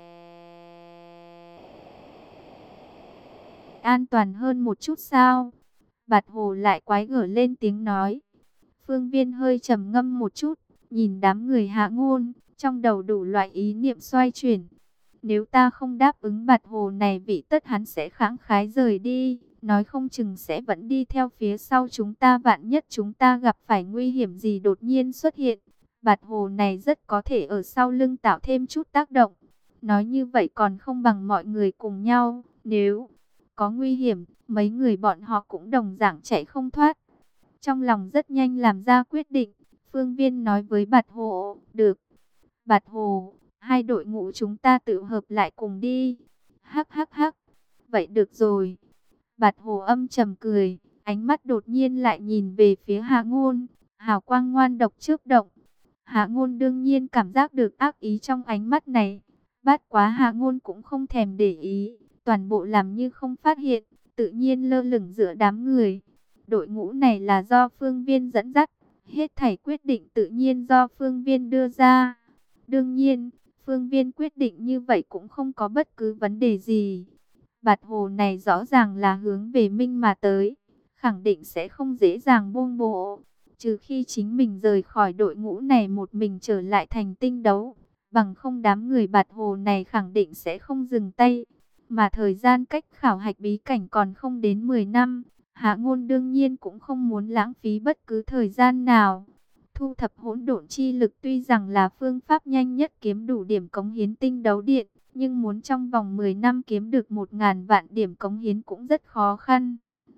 an toàn hơn một chút sao? Bạt Hồ lại quái gở lên tiếng nói. Phương Viên hơi trầm ngâm một chút, nhìn đám người Hạ Ngôn, trong đầu đủ loại ý niệm xoay chuyển. Nếu ta không đáp ứng Bạt Hồ này vị tất hắn sẽ khẳng khái rời đi, nói không chừng sẽ vẫn đi theo phía sau chúng ta, vạn nhất chúng ta gặp phải nguy hiểm gì đột nhiên xuất hiện. Bạt Hồ này rất có thể ở sau lưng tạo thêm chút tác động. Nói như vậy còn không bằng mọi người cùng nhau, nếu có nguy hiểm, mấy người bọn họ cũng đồng dạng chạy không thoát. Trong lòng rất nhanh làm ra quyết định, Phương Viên nói với Bạt Hồ, được. Bạt Hồ, hai đội ngũ chúng ta tự hợp lại cùng đi. Hắc hắc hắc, vậy được rồi. Bạt Hồ âm trầm cười, ánh mắt đột nhiên lại nhìn về phía Hạ Ngôn, hào quang ngoan độc chớp động. Hạ Ngôn đương nhiên cảm giác được ác ý trong ánh mắt này. Bát quá Hạ Ngôn cũng không thèm để ý, toàn bộ làm như không phát hiện, tự nhiên lơ lửng giữa đám người. Đội ngũ này là do Phương Viên dẫn dắt, hết thảy quyết định tự nhiên do Phương Viên đưa ra. Đương nhiên, Phương Viên quyết định như vậy cũng không có bất cứ vấn đề gì. Bạt Hồ này rõ ràng là hướng về Minh mà tới, khẳng định sẽ không dễ dàng buông bộ. Trừ khi chính mình rời khỏi đội ngũ này một mình trở lại thành tinh đấu, bằng không đám người Bạt Hồ này khẳng định sẽ không dừng tay. Mà thời gian cách khảo hạch bí cảnh còn không đến 10 năm, Hạ Ngôn đương nhiên cũng không muốn lãng phí bất cứ thời gian nào. Thu thập hỗn độn chi lực tuy rằng là phương pháp nhanh nhất kiếm đủ điểm cống hiến tinh đấu điện, nhưng muốn trong vòng 10 năm kiếm được 1.000 vạn điểm cống hiến cũng rất khó khăn.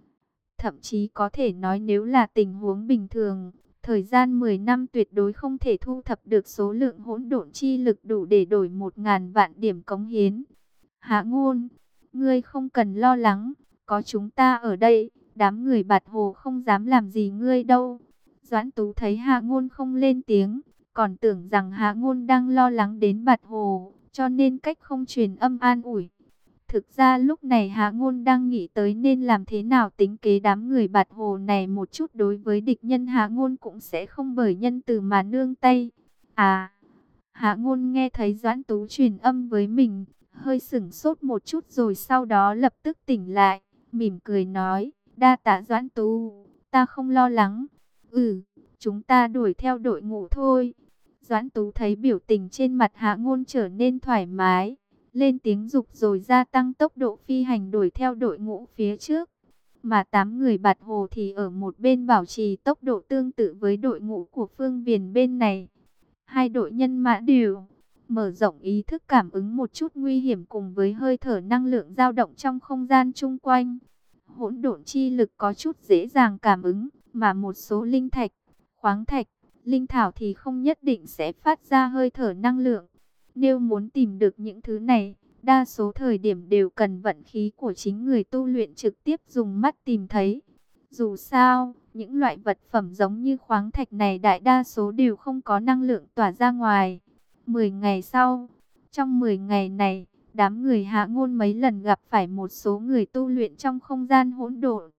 Thậm chí có thể nói nếu là tình huống bình thường, thời gian 10 năm tuyệt đối không thể thu thập được số lượng hỗn độn chi lực đủ để đổi 1.000 vạn điểm cống hiến. Hạ Ngôn, ngươi không cần lo lắng, có chúng ta ở đây, đám người Bạt Hồ không dám làm gì ngươi đâu. Doãn Tú thấy Hạ Ngôn không lên tiếng, còn tưởng rằng Hạ Ngôn đang lo lắng đến Bạt Hồ, cho nên cách không truyền âm an ủi. Thực ra lúc này Hạ Ngôn đang nghĩ tới nên làm thế nào tính kế đám người Bạt Hồ này một chút, đối với địch nhân Hạ Ngôn cũng sẽ không bởi nhân từ mà nương tay. À, Hạ Ngôn nghe thấy Doãn Tú truyền âm với mình, hơi sửng sốt một chút rồi sau đó lập tức tỉnh lại, mỉm cười nói, đa tạ Doãn Tú, ta không lo lắng. Chúng ta đuổi theo đội ngũ thôi. Doãn Tú thấy biểu tình trên mặt Hạ Ngôn trở nên thoải mái, lên tiếng dục rồi gia tăng tốc độ phi hành đuổi theo đội ngũ phía trước. Mà 8 người Bạt Hồ thì ở một bên bảo trì tốc độ tương tự với đội ngũ của Phương Viền bên này. Hai đội nhân mã đều mở rộng ý thức cảm ứng một chút nguy hiểm cùng với hơi thở năng lượng dao động trong không gian chung quanh. Hỗn độn chi lực có chút dễ dàng cảm ứng, mà một số linh thạch, khoáng thạch, linh thảo thì không nhất định sẽ phát ra hơi thở năng lượng. Nếu muốn tìm được những thứ này, đa số thời điểm đều cần vận khí của chính người tu luyện trực tiếp dùng mắt tìm thấy. Dù sao, những loại vật phẩm giống như khoáng thạch này đại đa số đều không có năng lượng tỏa ra ngoài. 10 ngày sau, trong 10 ngày này, đám người Hạ Ngôn mấy lần gặp phải một số người tu luyện trong không gian hỗn độn.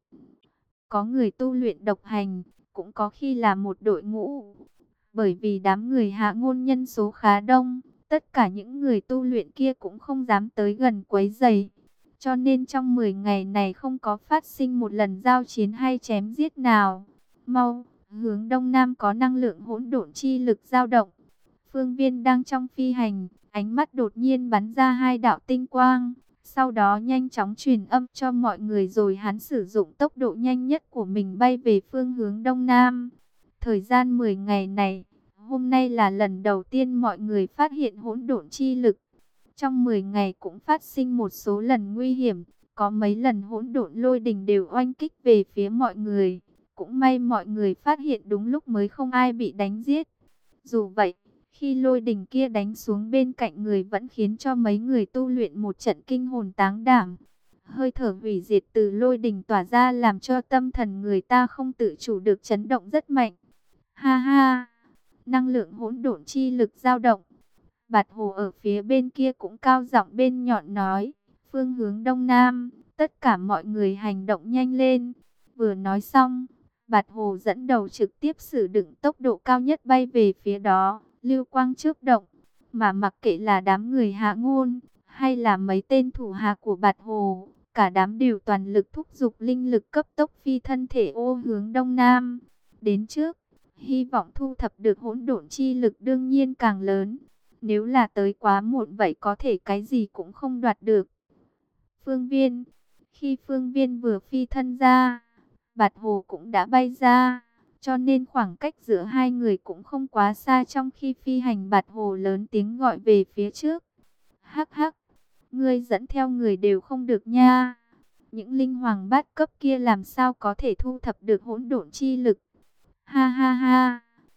Có người tu luyện độc hành, cũng có khi là một đội ngũ. Bởi vì đám người Hạ Ngôn nhân số khá đông, tất cả những người tu luyện kia cũng không dám tới gần quấy rầy. Cho nên trong 10 ngày này không có phát sinh một lần giao chiến hay chém giết nào. Mau, hướng đông nam có năng lượng hỗn độn chi lực dao động. Phương Viên đang trong phi hành, ánh mắt đột nhiên bắn ra hai đạo tinh quang. Sau đó nhanh chóng truyền âm cho mọi người rồi hắn sử dụng tốc độ nhanh nhất của mình bay về phương hướng đông nam. Thời gian 10 ngày này, hôm nay là lần đầu tiên mọi người phát hiện hỗn độn chi lực. Trong 10 ngày cũng phát sinh một số lần nguy hiểm, có mấy lần hỗn độn lôi đình đều oanh kích về phía mọi người. Cũng may mọi người phát hiện đúng lúc mới không ai bị đánh giết. Dù vậy, khi lôi đình kia đánh xuống bên cạnh người vẫn khiến cho mấy người tu luyện một trận kinh hồn táng đảm. Hơi thở hủy diệt từ lôi đình tỏa ra làm cho tâm thần người ta không tự chủ được chấn động rất mạnh. Ha ha, năng lượng hỗn độn chi lực dao động. Bạt Hồ ở phía bên kia cũng cao giọng bên nhọn nói, phương hướng đông nam, tất cả mọi người hành động nhanh lên. Vừa nói xong, Bạt Hồ dẫn đầu trực tiếp sử dụng tốc độ cao nhất bay về phía đó, lưu quang chớp động, mà mặc kệ là đám người Hạ Ngôn, hay là mấy tên thủ hạ của Bạt Hồ, cả đám đều toàn lực thúc giục linh lực cấp tốc phi thân thể ô hướng đông nam. Đến trước, hy vọng thu thập được hỗn độn chi lực đương nhiên càng lớn. Nếu là tới quá muộn vậy có thể cái gì cũng không đoạt được. Phương Viên, khi Phương Viên vừa phi thân ra, Bạt Hồ cũng đã bay ra, cho nên khoảng cách giữa hai người cũng không quá xa. Trong khi phi hành, Bạt Hồ lớn tiếng gọi về phía trước. Hắc hắc, ngươi dẫn theo người đều không được nha. Những linh hoàng bát cấp kia làm sao có thể thu thập được hỗn độn chi lực. Ha ha ha.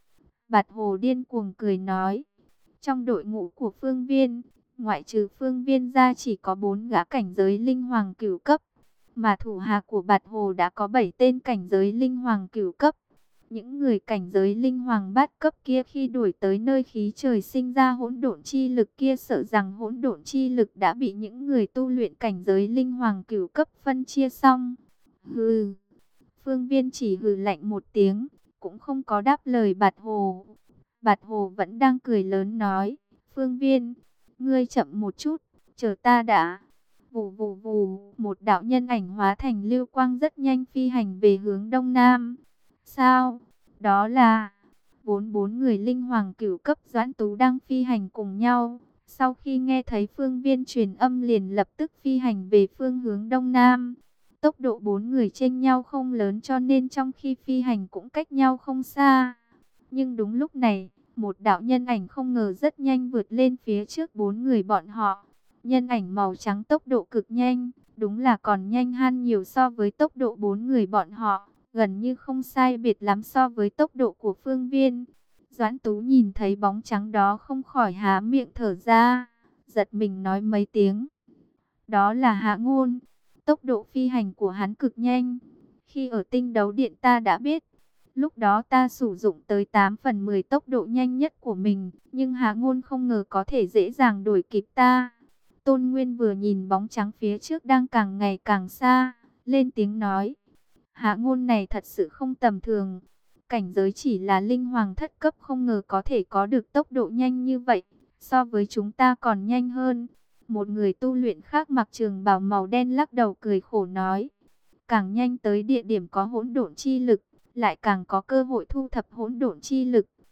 Bạt Hồ điên cuồng cười nói. Trong đội ngũ của Phương Viên, ngoại trừ Phương Viên ra chỉ có 4 gã cảnh giới linh hoàng cửu cấp, mà thủ hạ của Bạt Hồ đã có 7 tên cảnh giới linh hoàng cửu cấp. Những người cảnh giới linh hoàng bát cấp kia khi đuổi tới nơi khí trời sinh ra hỗn độn chi lực kia, sợ rằng hỗn độn chi lực đã bị những người tu luyện cảnh giới linh hoàng cửu cấp phân chia xong. Hừ. Phương Viên chỉ hừ lạnh một tiếng, cũng không có đáp lời Bạt Hồ. Bạt Hồ vẫn đang cười lớn nói, Phương Viên, ngươi chậm một chút, chờ ta đã. Vù vù vù, một đạo nhân ảnh hóa thành lưu quang rất nhanh phi hành về hướng đông nam. Sao? Đó là bốn người linh hoàng cửu cấp Doãn Tú đang phi hành cùng nhau. Sau khi nghe thấy Phương Viên truyền âm liền lập tức phi hành về phương hướng đông nam. Tốc độ 4 người chênh nhau không lớn cho nên trong khi phi hành cũng cách nhau không xa. Nhưng đúng lúc này, một đạo nhân ảnh không ngờ rất nhanh vượt lên phía trước 4 người bọn họ. Nhân ảnh màu trắng tốc độ cực nhanh, đúng là còn nhanh hơn nhiều so với tốc độ 4 người bọn họ, gần như không sai biệt lắm so với tốc độ của Phương Viên. Doãn Tú nhìn thấy bóng trắng đó không khỏi há miệng thở ra, giật mình nói mấy tiếng. Đó là Hạ Ngôn, tốc độ phi hành của hắn cực nhanh. Khi ở tinh đấu điện ta đã biết, lúc đó ta sử dụng tới 8/10 tốc độ nhanh nhất của mình, nhưng Hạ Ngôn không ngờ có thể dễ dàng đuổi kịp ta. Tôn Nguyên vừa nhìn bóng trắng phía trước đang càng ngày càng xa, lên tiếng nói. Hạ Ngôn này thật sự không tầm thường. Cảnh giới chỉ là linh hoàng thất cấp không ngờ có thể có được tốc độ nhanh như vậy, so với chúng ta còn nhanh hơn. Một người tu luyện khác mặc trường bào màu đen lắc đầu cười khổ nói. Càng nhanh tới địa điểm có hỗn độn chi lực, lại càng có cơ hội thu thập hỗn độn chi lực.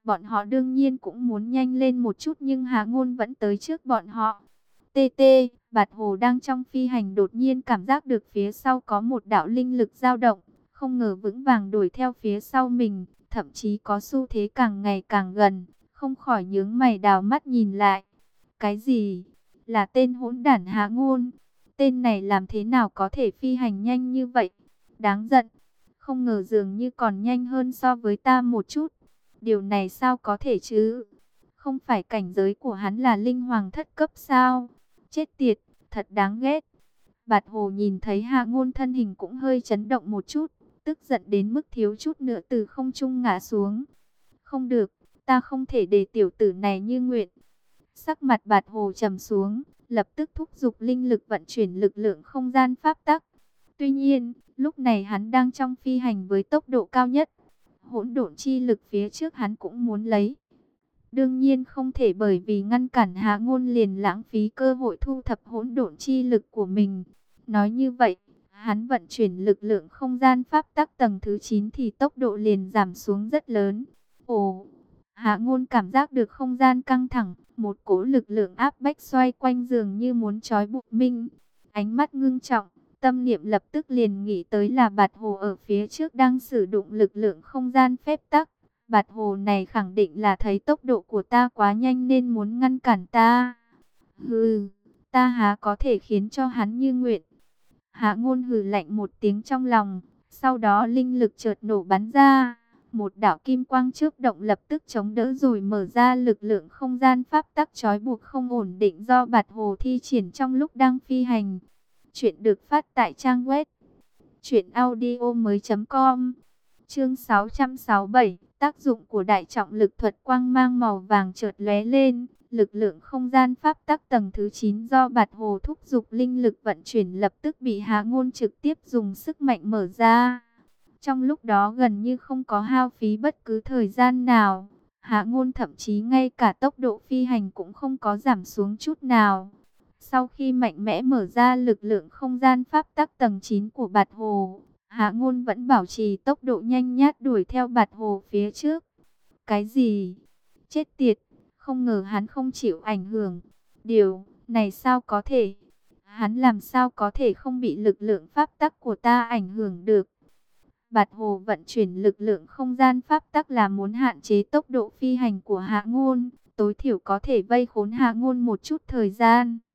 Bọn họ đương nhiên cũng muốn nhanh lên một chút nhưng Hạ Ngôn vẫn tới trước bọn họ. Tê tê, Bạt Hồ đang trong phi hành đột nhiên cảm giác được phía sau có một đạo linh lực dao động, không ngờ vững vàng đuổi theo phía sau mình, thậm chí có xu thế càng ngày càng gần, không khỏi nhướng mày đào mắt nhìn lại. Cái gì? Là tên hỗn đản Hạ Ngôn. Tên này làm thế nào có thể phi hành nhanh như vậy? Đáng giận. Không ngờ dường như còn nhanh hơn so với ta một chút. Điều này sao có thể chứ? Không phải cảnh giới của hắn là linh hoàng thất cấp sao? Chết tiệt, thật đáng ghét. Bạt Hồ nhìn thấy Hạ Ngôn thân hình cũng hơi chấn động một chút, tức giận đến mức thiếu chút nữa từ không trung ngã xuống. Không được, ta không thể để tiểu tử này như nguyện. Sắc mặt Bạt Hồ trầm xuống, lập tức thúc giục linh lực vận chuyển lực lượng không gian pháp tắc. Tuy nhiên, lúc này hắn đang trong phi hành với tốc độ cao nhất. Hỗn độn chi lực phía trước hắn cũng muốn lấy. Đương nhiên không thể bởi vì ngăn cản Hạ Ngôn liền lãng phí cơ hội thu thập hỗn độn chi lực của mình. Nói như vậy, hắn vận chuyển lực lượng không gian pháp tắc tầng thứ 9 thì tốc độ liền giảm xuống rất lớn. Ồ, Hạ Ngôn cảm giác được không gian căng thẳng, một cỗ lực lượng áp bách xoay quanh dường như muốn trói buộc mình. Ánh mắt ngưng trọng, tâm niệm lập tức liền nghĩ tới là Bạt Hồ ở phía trước đang sử dụng lực lượng không gian phép tắc. Bạt Hồ này khẳng định là thấy tốc độ của ta quá nhanh nên muốn ngăn cản ta. Hừ, ta há có thể khiến cho hắn như nguyện. Hạ Ngôn hừ lạnh một tiếng trong lòng, sau đó linh lực chợt nổ bắn ra. Một đạo kim quang chớp động lập tức chống đỡ rồi mở ra lực lượng không gian pháp tắc trói buộc không ổn định do Bạt Hồ thi triển trong lúc đang phi hành. Chuyện được phát tại trang web truyệnaudiomoi.com. Chương 667, tác dụng của đại trọng lực thuật. Quang mang màu vàng chợt lóe lên, lực lượng không gian pháp tắc tầng thứ 9 do Bạt Hồ thúc giục linh lực vận chuyển lập tức bị Hạ Ngôn trực tiếp dùng sức mạnh mở ra. Trong lúc đó gần như không có hao phí bất cứ thời gian nào, Hạ Ngôn thậm chí ngay cả tốc độ phi hành cũng không có giảm xuống chút nào. Sau khi mạnh mẽ mở ra lực lượng không gian pháp tắc tầng 9 của Bạt Hồ, Hạ Ngôn vẫn bảo trì tốc độ nhanh nhát đuổi theo Bạt Hồ phía trước. Cái gì? Chết tiệt, không ngờ hắn không chịu ảnh hưởng. Điều này sao có thể? Hắn làm sao có thể không bị lực lượng pháp tắc của ta ảnh hưởng được? Bạt Hồ vận chuyển lực lượng không gian pháp tắc là muốn hạn chế tốc độ phi hành của Hạ Ngôn, tối thiểu có thể vây khốn Hạ Ngôn một chút thời gian.